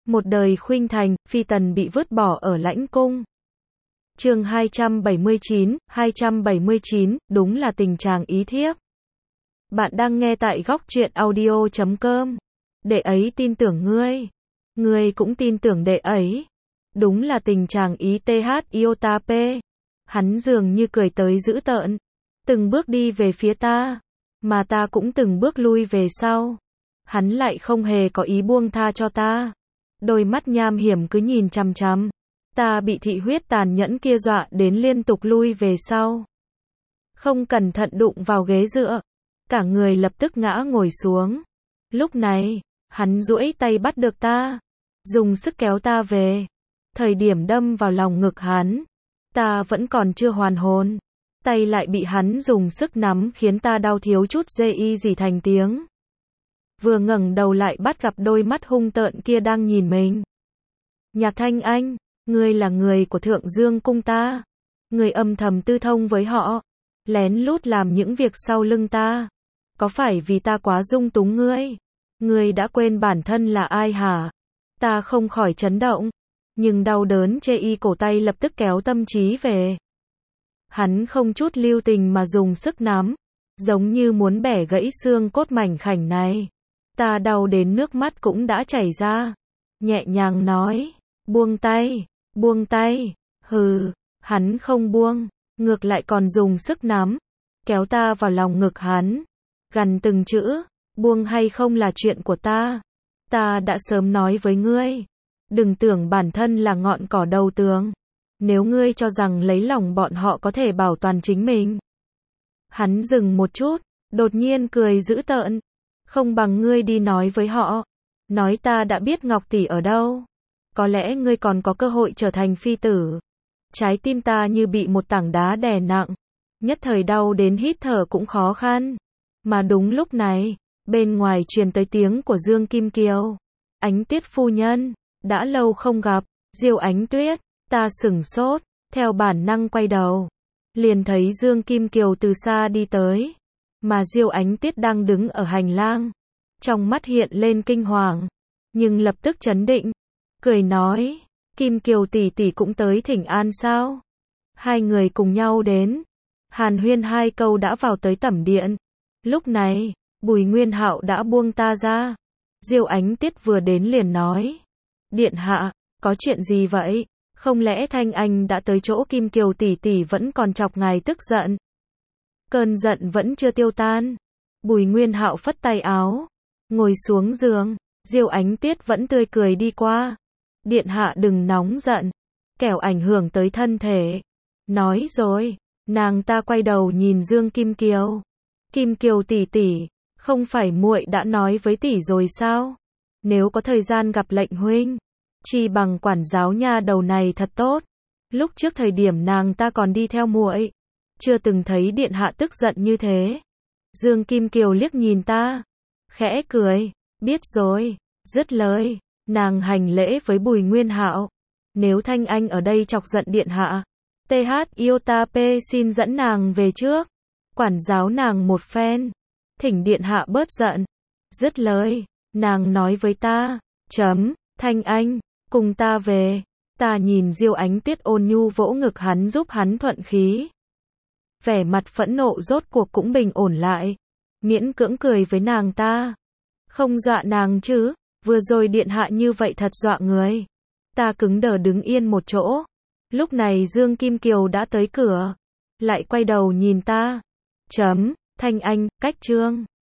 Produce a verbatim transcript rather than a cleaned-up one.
Một đời khuynh thành, phi tần bị vứt bỏ ở lãnh cung. Chương hai trăm bảy mươi chín, hai trăm bảy mươi chín, đúng là tình chàng ý thiếp. Bạn đang nghe tại góc truyện audio chấm com. Đệ ấy tin tưởng ngươi. Ngươi cũng tin tưởng đệ ấy. Đúng là tình chàng ý th iota p. Hắn dường như cười tới dữ tợn. Từng bước đi về phía ta. Mà ta cũng từng bước lui về sau. Hắn lại không hề có ý buông tha cho ta. Đôi mắt nham hiểm cứ nhìn chằm chằm. Ta bị thị huyết tàn nhẫn kia dọa đến liên tục lui về sau. Không cẩn thận đụng vào ghế dựa. Cả người lập tức ngã ngồi xuống. Lúc này, hắn duỗi tay bắt được ta. Dùng sức kéo ta về. Thời điểm đâm vào lòng ngực hắn. Ta vẫn còn chưa hoàn hồn. Tay lại bị hắn dùng sức nắm khiến ta đau thiếu chút dê y gì thành tiếng. Vừa ngẩng đầu lại bắt gặp đôi mắt hung tợn kia đang nhìn mình. Nhạc Thanh Anh, ngươi là người của Thượng Dương cung ta. Ngươi âm thầm tư thông với họ. Lén lút làm những việc sau lưng ta. Có phải vì ta quá dung túng ngươi? Ngươi đã quên bản thân là ai hả? Ta không khỏi chấn động. Nhưng đau đớn chê y cổ tay lập tức kéo tâm trí về. Hắn không chút lưu tình mà dùng sức nắm. Giống như muốn bẻ gãy xương cốt mảnh khảnh này. Ta đau đến nước mắt cũng đã chảy ra. Nhẹ nhàng nói. Buông tay. Buông tay. Hừ. Hắn không buông. Ngược lại còn dùng sức nắm. Kéo ta vào lòng ngực hắn. Gằn từng chữ. Buông hay không là chuyện của ta. Ta đã sớm nói với ngươi. Đừng tưởng bản thân là ngọn cỏ đầu tường. Nếu ngươi cho rằng lấy lòng bọn họ có thể bảo toàn chính mình. Hắn dừng một chút. Đột nhiên cười dữ tợn. Không bằng ngươi đi nói với họ. Nói ta đã biết Ngọc tỷ ở đâu. Có lẽ ngươi còn có cơ hội trở thành phi tử. Trái tim ta như bị một tảng đá đè nặng. Nhất thời đau đến hít thở cũng khó khăn. Mà đúng lúc này, bên ngoài truyền tới tiếng của Dương Kim Kiều. Ánh Tuyết phu nhân, đã lâu không gặp. Diêu Ánh Tuyết, ta sửng sốt, theo bản năng quay đầu. Liền thấy Dương Kim Kiều từ xa đi tới. Mà Diêu Ánh Tuyết đang đứng ở hành lang. Trong mắt hiện lên kinh hoàng. Nhưng lập tức trấn định. Cười nói. Kim Kiều tỷ tỷ cũng tới thỉnh an sao? Hai người cùng nhau đến. Hàn huyên hai câu đã vào tới tẩm điện. Lúc này, Bùi Nguyên Hạo đã buông ta ra. Diêu Ánh Tuyết vừa đến liền nói. Điện hạ, có chuyện gì vậy? Không lẽ Thanh Anh đã tới chỗ Kim Kiều tỷ tỷ vẫn còn chọc ngài tức giận? Cơn giận vẫn chưa tiêu tan. Bùi Nguyên Hạo phất tay áo. Ngồi xuống giường. Diêu Ánh Tuyết vẫn tươi cười đi qua. Điện hạ đừng nóng giận. Kẻo ảnh hưởng tới thân thể. Nói rồi. Nàng ta quay đầu nhìn Dương Kim Kiều. Kim Kiều tỷ tỷ. Không phải muội đã nói với tỷ rồi sao? Nếu có thời gian gặp lệnh huynh. Chi bằng quản giáo nha đầu này thật tốt. Lúc trước thời điểm nàng ta còn đi theo muội. Chưa từng thấy điện hạ tức giận như thế. Dương Kim Kiều liếc nhìn ta. Khẽ cười. Biết rồi. Dứt lời. Nàng hành lễ với Bùi Nguyên Hạo. Nếu Thanh Anh ở đây chọc giận điện hạ. th iota p xin dẫn nàng về trước. Quản giáo nàng một phen. Thỉnh điện hạ bớt giận. Dứt lời. Nàng nói với ta. Chấm. Thanh Anh. Cùng ta về. Ta nhìn Diêu Ánh Tuyết ôn nhu vỗ ngực hắn giúp hắn thuận khí. Vẻ mặt phẫn nộ rốt cuộc cũng bình ổn lại. Miễn cưỡng cười với nàng ta. Không dọa nàng chứ. Vừa rồi điện hạ như vậy thật dọa người. Ta cứng đờ đứng yên một chỗ. Lúc này Dương Kim Kiều đã tới cửa. Lại quay đầu nhìn ta. Chấm. Thanh Anh, cách chương.